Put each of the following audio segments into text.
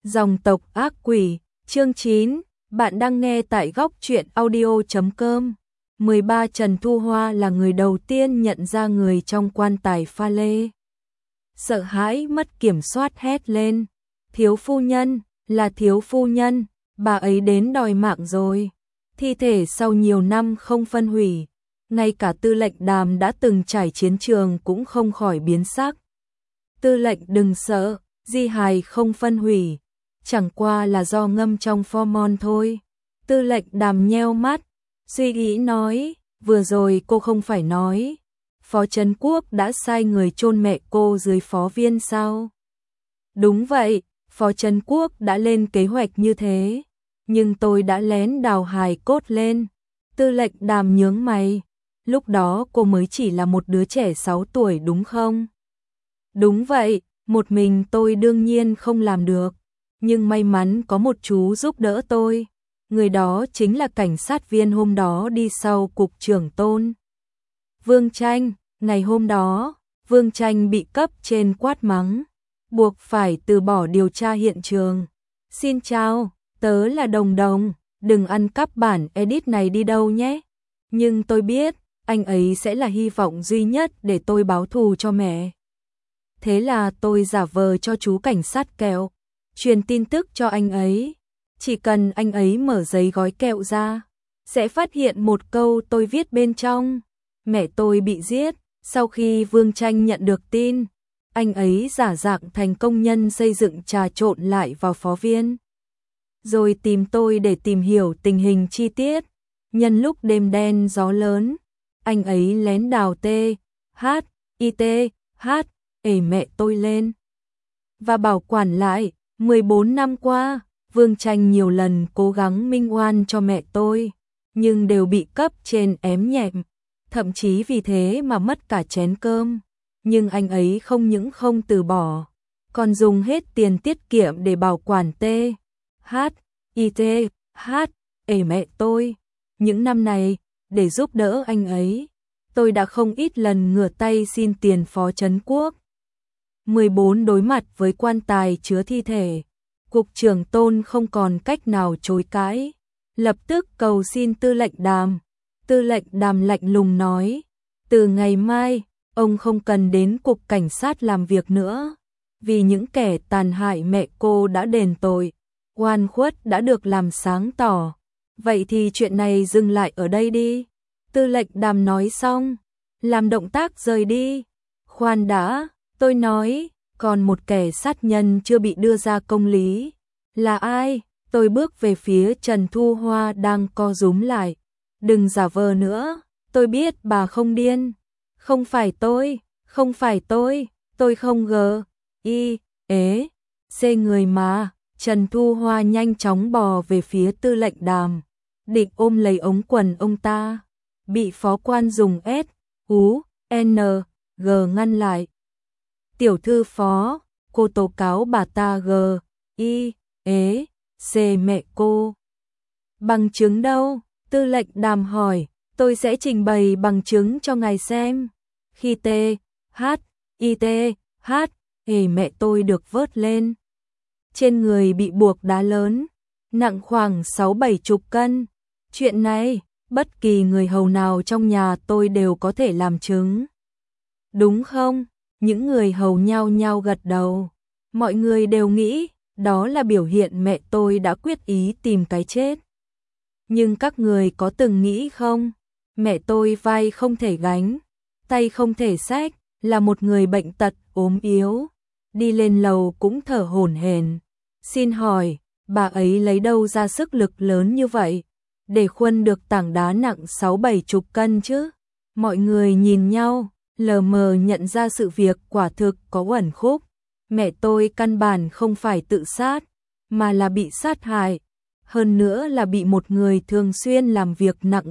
Dòng tộc ác quỷ, chương 9, bạn đang nghe tại góc truyện audio.com. 13 Trần Thu Hoa là người đầu tiên nhận ra người trong quan tài pha lê. Sợ hãi mất kiểm soát hét lên. Thiếu phu nhân, là thiếu phu nhân, bà ấy đến đòi mạng rồi. Thi thể sau nhiều năm không phân hủy, ngay cả Tư lệnh Đàm đã từng trải chiến trường cũng không khỏi biến sắc. Tư lệnh đừng sợ, di hài không phân hủy, chẳng qua là do ngâm trong pho-mon thôi. Tư lệnh Đàm nheo mắt, suy nghĩ nói, vừa rồi cô không phải nói, Phó Trấn Quốc đã sai người chôn mẹ cô dưới Phó Viên sao? Đúng vậy, Phó Trấn Quốc đã lên kế hoạch như thế, nhưng tôi đã lén đào hài cốt lên. Tư lệnh Đàm nhướng mày, lúc đó cô mới chỉ là một đứa trẻ 6 tuổi đúng không? Đúng vậy, một mình tôi đương nhiên không làm được, nhưng may mắn có một chú giúp đỡ tôi. Người đó chính là cảnh sát viên hôm đó đi sau cục trưởng Tôn. Vương Tranh, ngày hôm đó, Vương Tranh bị cấp trên quát mắng, buộc phải từ bỏ điều tra hiện trường. Xin chào, tớ là Đồng Đồng, đừng ăn cắp bản edit này đi đâu nhé. Nhưng tôi biết, anh ấy sẽ là hy vọng duy nhất để tôi báo thù cho mẹ. Thế là tôi giả vờ cho chú cảnh sát kẹo, truyền tin tức cho anh ấy. Chỉ cần anh ấy mở giấy gói kẹo ra, sẽ phát hiện một câu tôi viết bên trong. Mẹ tôi bị giết. Sau khi Vương Tranh nhận được tin, anh ấy giả dạng thành công nhân xây dựng trà trộn lại vào Phó Viên. Rồi tìm tôi để tìm hiểu tình hình chi tiết. Nhân lúc đêm đen gió lớn, anh ấy lén đào mẹ tôi lên và bảo quản lại. 14 năm qua, Vương Tranh nhiều lần cố gắng minh oan cho mẹ tôi, nhưng đều bị cấp trên ém nhẹm, thậm chí vì thế mà mất cả chén cơm. Nhưng anh ấy không những không từ bỏ, còn dùng hết tiền tiết kiệm để bảo quản mẹ tôi. Những năm này, để giúp đỡ anh ấy, tôi đã không ít lần ngửa tay xin tiền Phó Trấn Quốc. 14 đối mặt với quan tài chứa thi thể, cục trưởng Tôn không còn cách nào chối cãi, lập tức cầu xin Tư lệnh Đàm. Tư lệnh Đàm lạnh lùng nói, từ ngày mai, ông không cần đến cục cảnh sát làm việc nữa, vì những kẻ tàn hại mẹ cô đã đền tội, oan khuất đã được làm sáng tỏ. Vậy thì chuyện này dừng lại ở đây đi. Tư lệnh Đàm nói xong, làm động tác rời đi. Khoan đã, tôi nói, còn một kẻ sát nhân chưa bị đưa ra công lý. Là ai? Tôi bước về phía Trần Thu Hoa đang co rúm lại. Đừng giả vờ nữa, tôi biết bà không điên. Không phải tôi, tôi không người mà. Trần Thu Hoa nhanh chóng bò về phía Tư lệnh Đàm, định ôm lấy ống quần ông ta. Bị phó quan dùng S.U.N.G ngăn lại. Tiểu thư Phó, cô tố cáo bà ta mẹ cô. Bằng chứng đâu? Tư lệnh Đàm hỏi. Tôi sẽ trình bày bằng chứng cho ngài xem. Khi mẹ tôi được vớt lên, trên người bị buộc đá lớn, nặng khoảng 6-70 cân. Chuyện này, bất kỳ người hầu nào trong nhà tôi đều có thể làm chứng. Đúng không? Những người hầu nhao nhao gật đầu. Mọi người đều nghĩ đó là biểu hiện mẹ tôi đã quyết ý tìm cái chết. Nhưng các người có từng nghĩ không? Mẹ tôi vai không thể gánh, tay không thể xách, là một người bệnh tật, ốm yếu. Đi lên lầu cũng thở hổn hển. Xin hỏi, bà ấy lấy đâu ra sức lực lớn như vậy, để khuân được tảng đá nặng 6-70 cân chứ? Mọi người nhìn nhau, lờ mờ nhận ra sự việc quả thực có uẩn khúc. Mẹ tôi căn bản không phải tự sát, mà là bị sát hại. Hơn nữa là bị một người thường xuyên làm việc nặng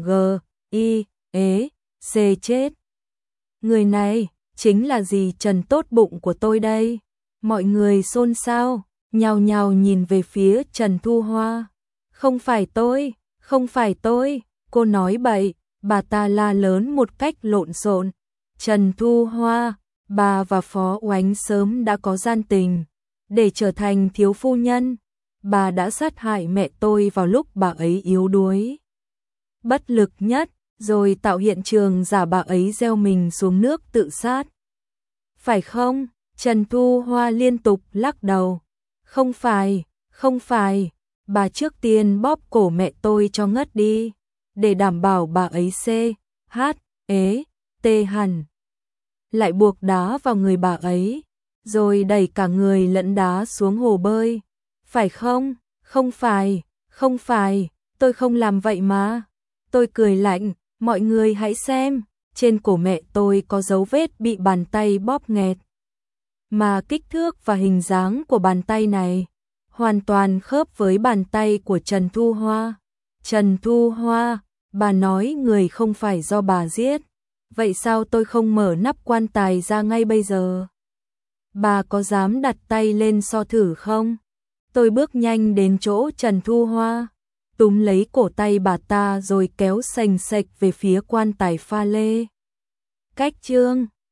chết. Người này chính là dì Trần tốt bụng của tôi đây. Mọi người xôn xao, nhao nhao nhìn về phía Trần Thu Hoa. Không phải tôi, cô nói bậy. Bà ta la lớn một cách lộn xộn. Trần Thu Hoa, bà và Phó Oánh sớm đã có gian tình. Để trở thành thiếu phu nhân, bà đã sát hại mẹ tôi vào lúc bà ấy yếu đuối, bất lực nhất, rồi tạo hiện trường giả bà ấy gieo mình xuống nước tự sát. Phải không? Trần Thu Hoa liên tục lắc đầu. Không phải, không phải, bà trước tiên bóp cổ mẹ tôi cho ngất đi, để đảm bảo bà ấy tê hẳn. Lại buộc đá vào người bà ấy, rồi đẩy cả người lẫn đá xuống hồ bơi. Phải không? Không phải, không phải, tôi không làm vậy mà. Tôi cười lạnh, mọi người hãy xem, trên cổ mẹ tôi có dấu vết bị bàn tay bóp nghẹt. Mà kích thước và hình dáng của bàn tay này hoàn toàn khớp với bàn tay của Trần Thu Hoa. Trần Thu Hoa, bà nói người không phải do bà giết. Vậy sao tôi không mở nắp quan tài ra ngay bây giờ? Bà có dám đặt tay lên so thử không? Tôi bước nhanh đến chỗ Trần Thu Hoa, túm lấy cổ tay bà ta rồi kéo xành xạch về phía quan tài pha lê. Cách chương